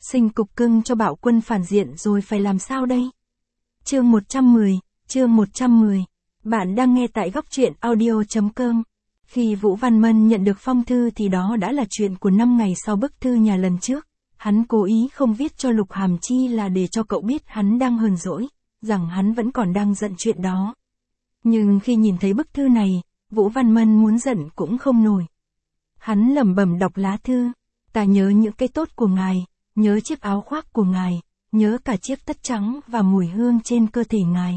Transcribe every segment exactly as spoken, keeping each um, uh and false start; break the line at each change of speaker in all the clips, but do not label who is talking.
Sinh cục cưng cho Bạo Quân phản diện rồi phải làm sao đây? Chương một trăm mười, chương một trăm mười. Bạn đang nghe tại góc truyện audio chấm com. Khi Vũ Văn Mân nhận được phong thư thì đó đã là chuyện của năm ngày sau bức thư nhà lần trước. Hắn cố ý không viết cho Lục Hàm Chi là để cho cậu biết hắn đang hờn dỗi, rằng hắn vẫn còn đang giận chuyện đó. Nhưng khi nhìn thấy bức thư này, Vũ Văn Mân muốn giận cũng không nổi. Hắn lẩm bẩm đọc lá thư. Ta nhớ những cái tốt của ngài, nhớ chiếc áo khoác của ngài, nhớ cả chiếc tất trắng và mùi hương trên cơ thể ngài.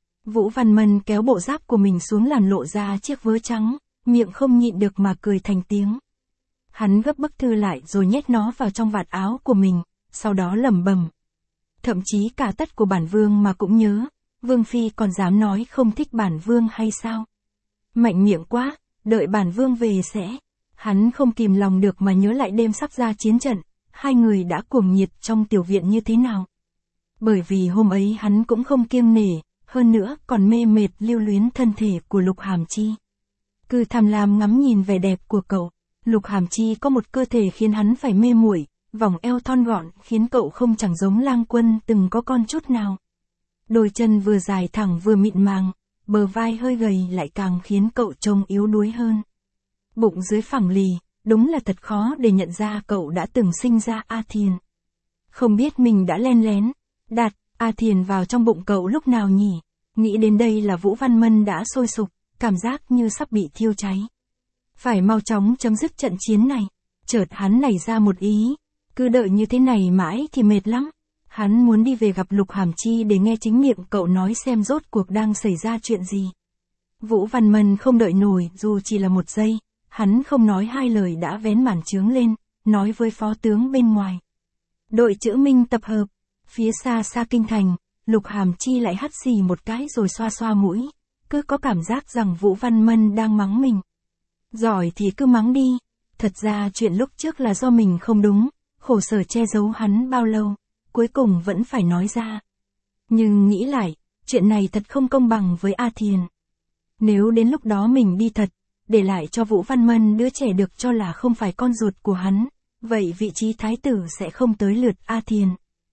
Vũ Văn Mân kéo bộ giáp của mình xuống làm lộ ra chiếc vớ trắng, miệng không nhịn được mà cười thành tiếng. Hắn gấp bức thư lại rồi nhét nó vào trong vạt áo của mình, sau đó lẩm bẩm. Thậm chí cả tất của bản vương mà cũng nhớ, vương phi còn dám nói không thích bản vương hay sao? Mạnh miệng quá, đợi bản vương về sẽ. Hắn không kìm lòng được mà nhớ lại đêm sắp ra chiến trận, hai người đã cuồng nhiệt trong tiểu viện như thế nào. Bởi vì hôm ấy hắn cũng không kiêng nể, hơn nữa còn mê mệt lưu luyến thân thể của Lục Hàm Chi. Cứ tham lam ngắm nhìn vẻ đẹp của cậu, Lục Hàm Chi có một cơ thể khiến hắn phải mê muội, vòng eo thon gọn khiến cậu không chẳng giống Lang Quân từng có con chút nào. Đôi chân vừa dài thẳng vừa mịn màng, bờ vai hơi gầy lại càng khiến cậu trông yếu đuối hơn. Bụng dưới phẳng lì, đúng là thật khó để nhận ra cậu đã từng sinh ra A Thiền. Không biết mình đã len lén, đặt A Thiền vào trong bụng cậu lúc nào nhỉ? Nghĩ đến đây là Vũ Văn Mân đã sôi sục, cảm giác như sắp bị thiêu cháy. Phải mau chóng chấm dứt trận chiến này. Chợt hắn nảy ra một ý, cứ đợi như thế này mãi thì mệt lắm. Hắn muốn đi về gặp Lục Hàm Chi để nghe chính miệng cậu nói xem rốt cuộc đang xảy ra chuyện gì. Vũ Văn Mân không đợi nổi dù chỉ là một giây. Hắn không nói hai lời đã vén màn trướng lên, nói với phó tướng bên ngoài. Đội Chữ Minh tập hợp. Phía xa xa kinh thành, Lục Hàm Chi lại hắt xì một cái rồi xoa xoa mũi. Cứ có cảm giác rằng Vũ Văn Mân đang mắng mình. Giỏi thì cứ mắng đi. Thật ra chuyện lúc trước là do mình không đúng, khổ sở che giấu hắn bao lâu, cuối cùng vẫn phải nói ra. Nhưng nghĩ lại, chuyện này thật không công bằng với A Thiền. Nếu đến lúc đó mình đi thật, để lại cho Vũ Văn Mân đứa trẻ được cho là không phải con ruột của hắn, vậy vị trí thái tử sẽ không tới lượt A Thiền.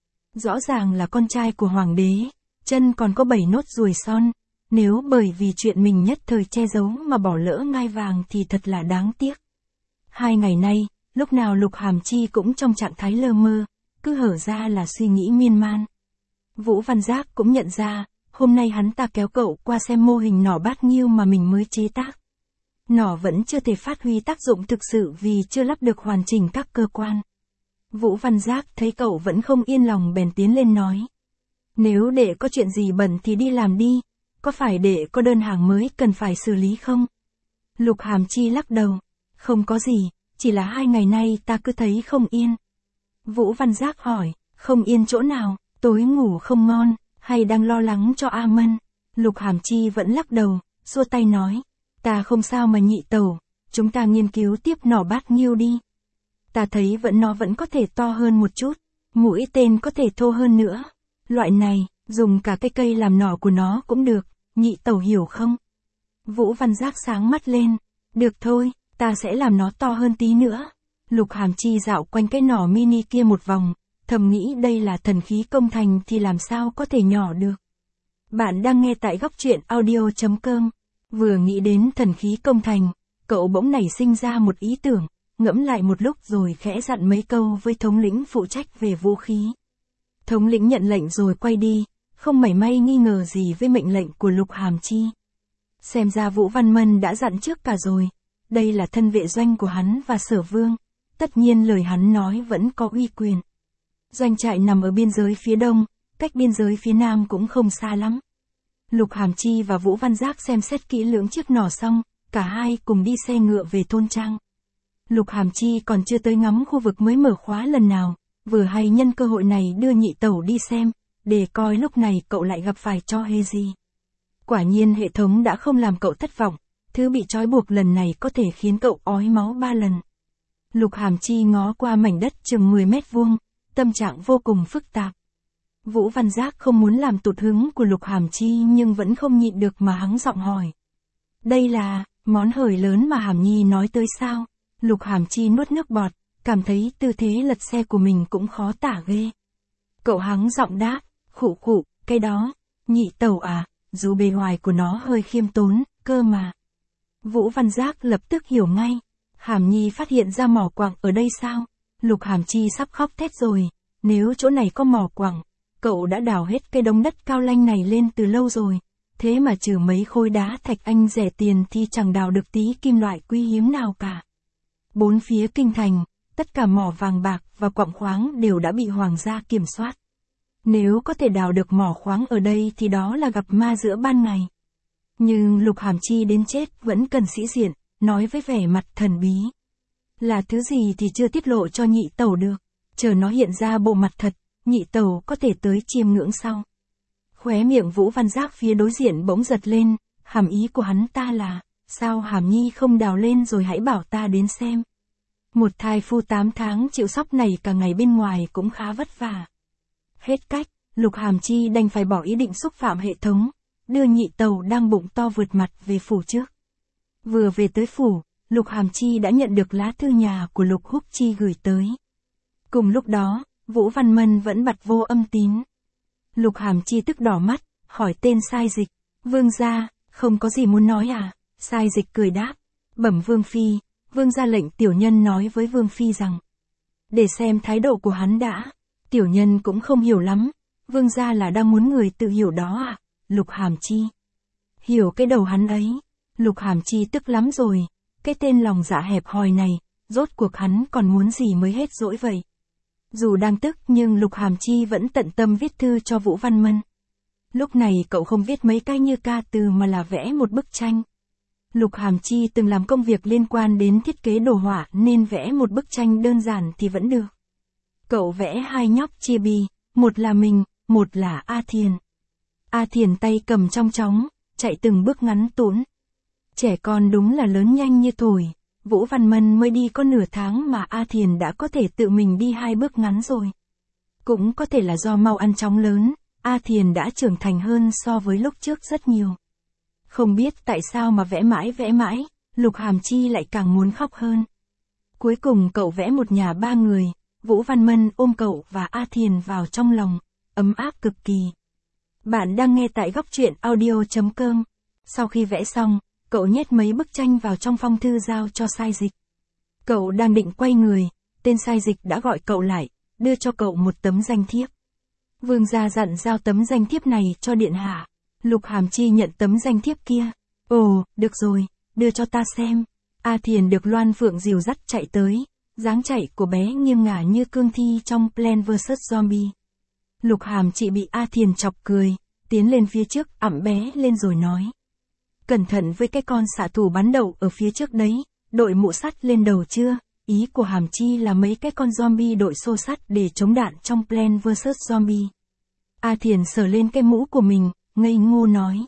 Rõ ràng là con trai của hoàng đế, chân còn có bảy nốt ruồi son, nếu bởi vì chuyện mình nhất thời che giấu mà bỏ lỡ ngai vàng thì thật là đáng tiếc. Hai ngày nay, lúc nào Lục Hàm Chi cũng trong trạng thái lơ mơ, cứ hở ra là suy nghĩ miên man. Vũ Văn Giác cũng nhận ra, hôm nay hắn ta kéo cậu qua xem mô hình nỏ bát nghiêu mà mình mới chế tác. Nỏ vẫn chưa thể phát huy tác dụng thực sự vì chưa lắp được hoàn chỉnh các cơ quan. Vũ Văn Giác thấy cậu vẫn không yên lòng bèn tiến lên nói. Nếu để có chuyện gì bẩn thì đi làm đi, có phải để có đơn hàng mới cần phải xử lý không? Lục Hàm Chi lắc đầu. Không có gì, chỉ là hai ngày nay ta cứ thấy không yên. Vũ Văn Giác hỏi, không yên chỗ nào, tối ngủ không ngon, hay đang lo lắng cho A Mân? Lục Hàm Chi vẫn lắc đầu, xua tay nói. Ta không sao mà nhị tẩu, chúng ta nghiên cứu tiếp nỏ bát nghiêu đi. Ta thấy vẫn nó vẫn có thể to hơn một chút, mũi tên có thể thô hơn nữa. Loại này, dùng cả cái cây làm nỏ của nó cũng được, nhị tẩu hiểu không? Vũ Văn Giác sáng mắt lên, được thôi, ta sẽ làm nó to hơn tí nữa. Lục Hàm Chi dạo quanh cái nỏ mini kia một vòng, thầm nghĩ đây là thần khí công thành thì làm sao có thể nhỏ được. Bạn đang nghe tại góc truyện audio chấm com. Vừa nghĩ đến thần khí công thành, cậu bỗng nảy sinh ra một ý tưởng, ngẫm lại một lúc rồi khẽ dặn mấy câu với thống lĩnh phụ trách về vũ khí. Thống lĩnh nhận lệnh rồi quay đi, không mảy may nghi ngờ gì với mệnh lệnh của Lục Hàm Chi. Xem ra Vũ Văn Mân đã dặn trước cả rồi, đây là thân vệ doanh của hắn và Sở Vương, tất nhiên lời hắn nói vẫn có uy quyền. Doanh trại nằm ở biên giới phía đông, cách biên giới phía nam cũng không xa lắm. Lục Hàm Chi và Vũ Văn Giác xem xét kỹ lưỡng chiếc nỏ xong, cả hai cùng đi xe ngựa về thôn trang. Lục Hàm Chi còn chưa tới ngắm khu vực mới mở khóa lần nào, vừa hay nhân cơ hội này đưa nhị tẩu đi xem, để coi lúc này cậu lại gặp phải cho hề gì. Quả nhiên hệ thống đã không làm cậu thất vọng, thứ bị trói buộc lần này có thể khiến cậu ói máu ba lần. Lục Hàm Chi ngó qua mảnh đất chừng mười mét vuông, tâm trạng vô cùng phức tạp. Vũ Văn Giác không muốn làm tụt hứng của Lục Hàm Chi nhưng vẫn không nhịn được mà hắng giọng hỏi. Đây là món hời lớn mà Hàm Nhi nói tới sao? Lục Hàm Chi nuốt nước bọt, cảm thấy tư thế lật xe của mình cũng khó tả ghê. Cậu hắng giọng đáp, khụ khụ, cái đó, nhị tẩu à, dù bề ngoài của nó hơi khiêm tốn, cơ mà. Vũ Văn Giác lập tức hiểu ngay. Hàm Nhi phát hiện ra mỏ quặng ở đây sao? Lục Hàm Chi sắp khóc thét rồi. Nếu chỗ này có mỏ quặng, cậu đã đào hết cái đống đất cao lanh này lên từ lâu rồi. Thế mà trừ mấy khối đá thạch anh rẻ tiền thì chẳng đào được tí kim loại quý hiếm nào cả. Bốn phía kinh thành, tất cả mỏ vàng bạc và quặng khoáng đều đã bị hoàng gia kiểm soát. Nếu có thể đào được mỏ khoáng ở đây thì đó là gặp ma giữa ban ngày. Nhưng Lục Hàm Chi đến chết vẫn cần sĩ diện, nói với vẻ mặt thần bí. Là thứ gì thì chưa tiết lộ cho nhị tẩu được, chờ nó hiện ra bộ mặt thật, nhị tẩu có thể tới chiêm ngưỡng sau. Khóe miệng Vũ Văn Giác phía đối diện bỗng giật lên, hàm ý của hắn ta là, sao Hàm Nhi không đào lên rồi hãy bảo ta đến xem. Một thai phu tám tháng chịu sóc này cả ngày bên ngoài cũng khá vất vả. Hết cách, Lục Hàm Chi đành phải bỏ ý định xúc phạm hệ thống, đưa nhị tẩu đang bụng to vượt mặt về phủ trước. Vừa về tới phủ, Lục Hàm Chi đã nhận được lá thư nhà của Lục Húc Chi gửi tới. Cùng lúc đó, Vũ Văn Mân vẫn bặt vô âm tín. Lục Hàm Chi tức đỏ mắt, hỏi tên sai dịch, vương gia, không có gì muốn nói à? Sai dịch cười đáp, bẩm vương phi, vương gia lệnh tiểu nhân nói với vương phi rằng, để xem thái độ của hắn đã. Tiểu nhân cũng không hiểu lắm, vương gia là đang muốn người tự hiểu đó à? Lục Hàm Chi. Hiểu cái đầu hắn ấy. Lục Hàm Chi tức lắm rồi, cái tên lòng dạ hẹp hòi này, rốt cuộc hắn còn muốn gì mới hết dỗi vậy. Dù đang tức nhưng Lục Hàm Chi vẫn tận tâm viết thư cho Vũ Văn Mân. Lúc này cậu không viết mấy cái như ca từ mà là vẽ một bức tranh. Lục Hàm Chi từng làm công việc liên quan đến thiết kế đồ họa nên vẽ một bức tranh đơn giản thì vẫn được. Cậu vẽ hai nhóc chia bì, một là mình, một là A Thiền. A Thiền tay cầm trong chóng, chạy từng bước ngắn tũn. Trẻ con đúng là lớn nhanh như thổi, Vũ Văn Mân mới đi có nửa tháng mà A Thiền đã có thể tự mình đi hai bước ngắn rồi. Cũng có thể là do mau ăn chóng lớn, A Thiền đã trưởng thành hơn so với lúc trước rất nhiều. Không biết tại sao mà vẽ mãi vẽ mãi, Lục Hàm Chi lại càng muốn khóc hơn. Cuối cùng cậu vẽ một nhà ba người, Vũ Văn Mân ôm cậu và A Thiền vào trong lòng, ấm áp cực kỳ. Bạn đang nghe tại góc truyện audio chấm com. Sau khi vẽ xong, cậu nhét mấy bức tranh vào trong phong thư giao cho sai dịch. Cậu đang định quay người, tên sai dịch đã gọi cậu lại, đưa cho cậu một tấm danh thiếp. Vương gia dặn giao tấm danh thiếp này cho điện hạ. Lục Hàm Chi nhận tấm danh thiếp kia. Ồ, được rồi, đưa cho ta xem. A Thiền được Loan Phượng dìu dắt chạy tới, dáng chạy của bé nghiêng ngả như cương thi trong Plants versus. Zombie. Lục Hàm Chi bị A Thiền chọc cười, tiến lên phía trước ẵm bé lên rồi nói. Cẩn thận với cái con xạ thủ bắn đậu ở phía trước đấy, đội mũ sắt lên đầu chưa? Ý của Hàm Chi là mấy cái con zombie đội xô sắt để chống đạn trong Plants versus. Zombie. A Thiền sờ lên cái mũ của mình, ngây ngô nói.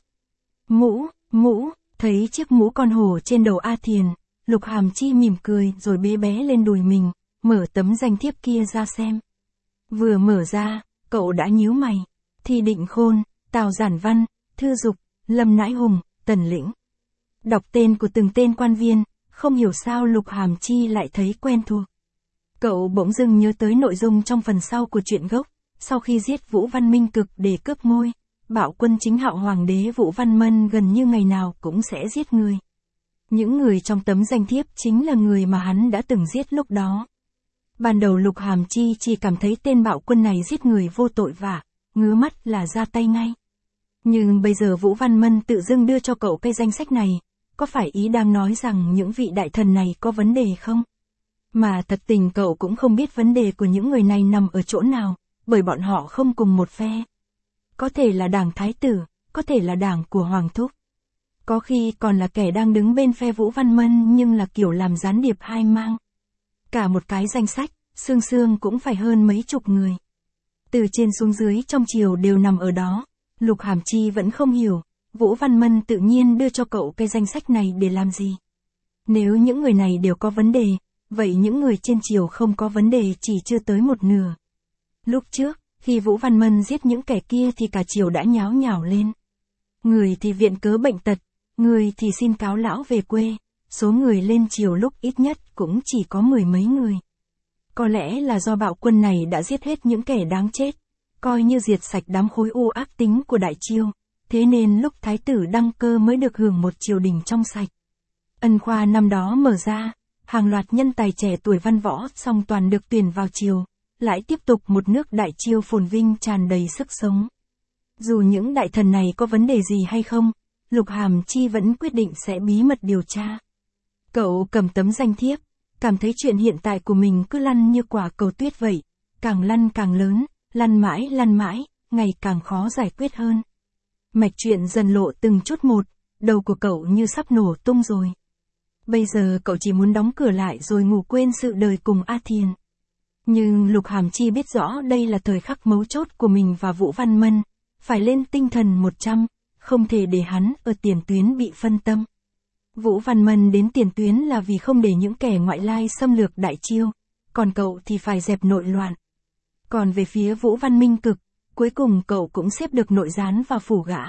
Mũ, mũ, thấy chiếc mũ con hổ trên đầu A Thiền, Lục Hàm Chi mỉm cười rồi bế bé lên đùi mình, mở tấm danh thiếp kia ra xem. Vừa mở ra, cậu đã nhíu mày. Thi Định Khôn, Tào Giản Văn, Thư Dục, Lâm Nãi Hùng, Tần Lĩnh. Đọc tên của từng tên quan viên, không hiểu sao Lục Hàm Chi lại thấy quen thuộc. Cậu bỗng dưng nhớ tới nội dung trong phần sau của truyện gốc, sau khi giết Vũ Văn Minh Cực để cướp ngôi, Bạo Quân chính hạo hoàng đế Vũ Văn Mân gần như ngày nào cũng sẽ giết người. Những người trong tấm danh thiếp chính là người mà hắn đã từng giết lúc đó. Ban đầu Lục Hàm Chi chỉ cảm thấy tên Bạo Quân này giết người vô tội vạ, ngứa mắt là ra tay ngay. Nhưng bây giờ Vũ Văn Mân tự dưng đưa cho cậu cái danh sách này, có phải ý đang nói rằng những vị đại thần này có vấn đề không? Mà thật tình cậu cũng không biết vấn đề của những người này nằm ở chỗ nào, bởi bọn họ không cùng một phe. Có thể là đảng Thái Tử, có thể là đảng của Hoàng Thúc. Có khi còn là kẻ đang đứng bên phe Vũ Văn Mân nhưng là kiểu làm gián điệp hai mang. Cả một cái danh sách, xương xương cũng phải hơn mấy chục người. Từ trên xuống dưới trong triều đều nằm ở đó. Lục Hàm Chi vẫn không hiểu, Vũ Văn Mân tự nhiên đưa cho cậu cái danh sách này để làm gì. Nếu những người này đều có vấn đề, vậy những người trên triều không có vấn đề chỉ chưa tới một nửa. Lúc trước, khi Vũ Văn Mân giết những kẻ kia thì cả triều đã nháo nhào lên. Người thì viện cớ bệnh tật, người thì xin cáo lão về quê, số người lên triều lúc ít nhất cũng chỉ có mười mấy người. Có lẽ là do bạo quân này đã giết hết những kẻ đáng chết, coi như diệt sạch đám khối u ác tính của Đại Chiêu, thế nên lúc thái tử đăng cơ mới được hưởng một triều đình trong sạch. Ân khoa năm đó mở ra, hàng loạt nhân tài trẻ tuổi văn võ song toàn được tuyển vào triều, lại tiếp tục một nước Đại Chiêu phồn vinh tràn đầy sức sống. Dù những đại thần này có vấn đề gì hay không, Lục Hàm Chi vẫn quyết định sẽ bí mật điều tra. Cậu cầm tấm danh thiếp, cảm thấy chuyện hiện tại của mình cứ lăn như quả cầu tuyết vậy, càng lăn càng lớn, lăn mãi lăn mãi, ngày càng khó giải quyết hơn. Mạch chuyện dần lộ từng chút một, đầu của cậu như sắp nổ tung rồi. Bây giờ cậu chỉ muốn đóng cửa lại rồi ngủ quên sự đời cùng A Thiền. Nhưng Lục Hàm Chi biết rõ đây là thời khắc mấu chốt của mình và Vũ Văn Mân, phải lên tinh thần một trăm, không thể để hắn ở tiền tuyến bị phân tâm. Vũ Văn Mân đến tiền tuyến là vì không để những kẻ ngoại lai xâm lược Đại Chiêu, còn cậu thì phải dẹp nội loạn. Còn về phía Vũ Văn Minh Cực, cuối cùng cậu cũng xếp được nội gián vào phủ gã.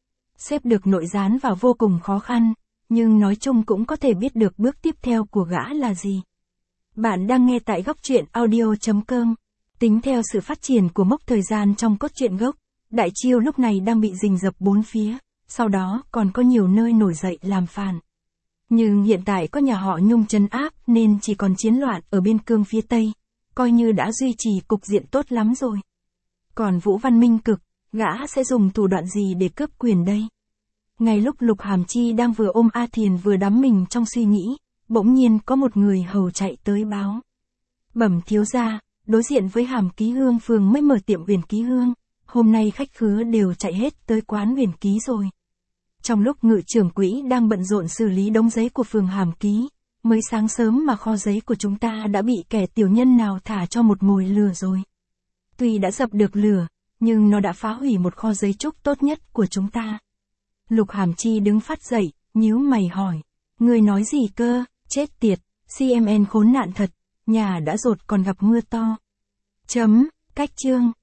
Xếp được nội gián vào vô cùng khó khăn, nhưng nói chung cũng có thể biết được bước tiếp theo của gã là gì. Bạn đang nghe tại góc truyện audio chấm com. Tính theo sự phát triển của mốc thời gian trong cốt truyện gốc, Đại Chiêu lúc này đang bị rình rập bốn phía, sau đó còn có nhiều nơi nổi dậy làm phản. Nhưng hiện tại có nhà họ Nhung trấn áp nên chỉ còn chiến loạn ở biên cương phía Tây, coi như đã duy trì cục diện tốt lắm rồi. Còn Vũ Văn Minh Cực, gã sẽ dùng thủ đoạn gì để cướp quyền đây? Ngay lúc Lục Hàm Chi đang vừa ôm A Thiền vừa đắm mình trong suy nghĩ, bỗng nhiên có một người hầu chạy tới báo. Bẩm thiếu gia, đối diện với Hàm Ký Hương phường mới mở tiệm Huyền Ký Hương, hôm nay khách khứa đều chạy hết tới quán Huyền Ký rồi. Trong lúc ngự trưởng quỹ đang bận rộn xử lý đống giấy của phường Hàm Ký, mới sáng sớm mà kho giấy của chúng ta đã bị kẻ tiểu nhân nào thả cho một mồi lửa rồi. Tuy đã dập được lửa, nhưng nó đã phá hủy một kho giấy trúc tốt nhất của chúng ta. Lục Hàm Chi đứng phát dậy, nhíu mày hỏi. Người nói gì cơ, chết tiệt, xê em en khốn nạn thật, nhà đã rột còn gặp mưa to. Chấm, cách chương.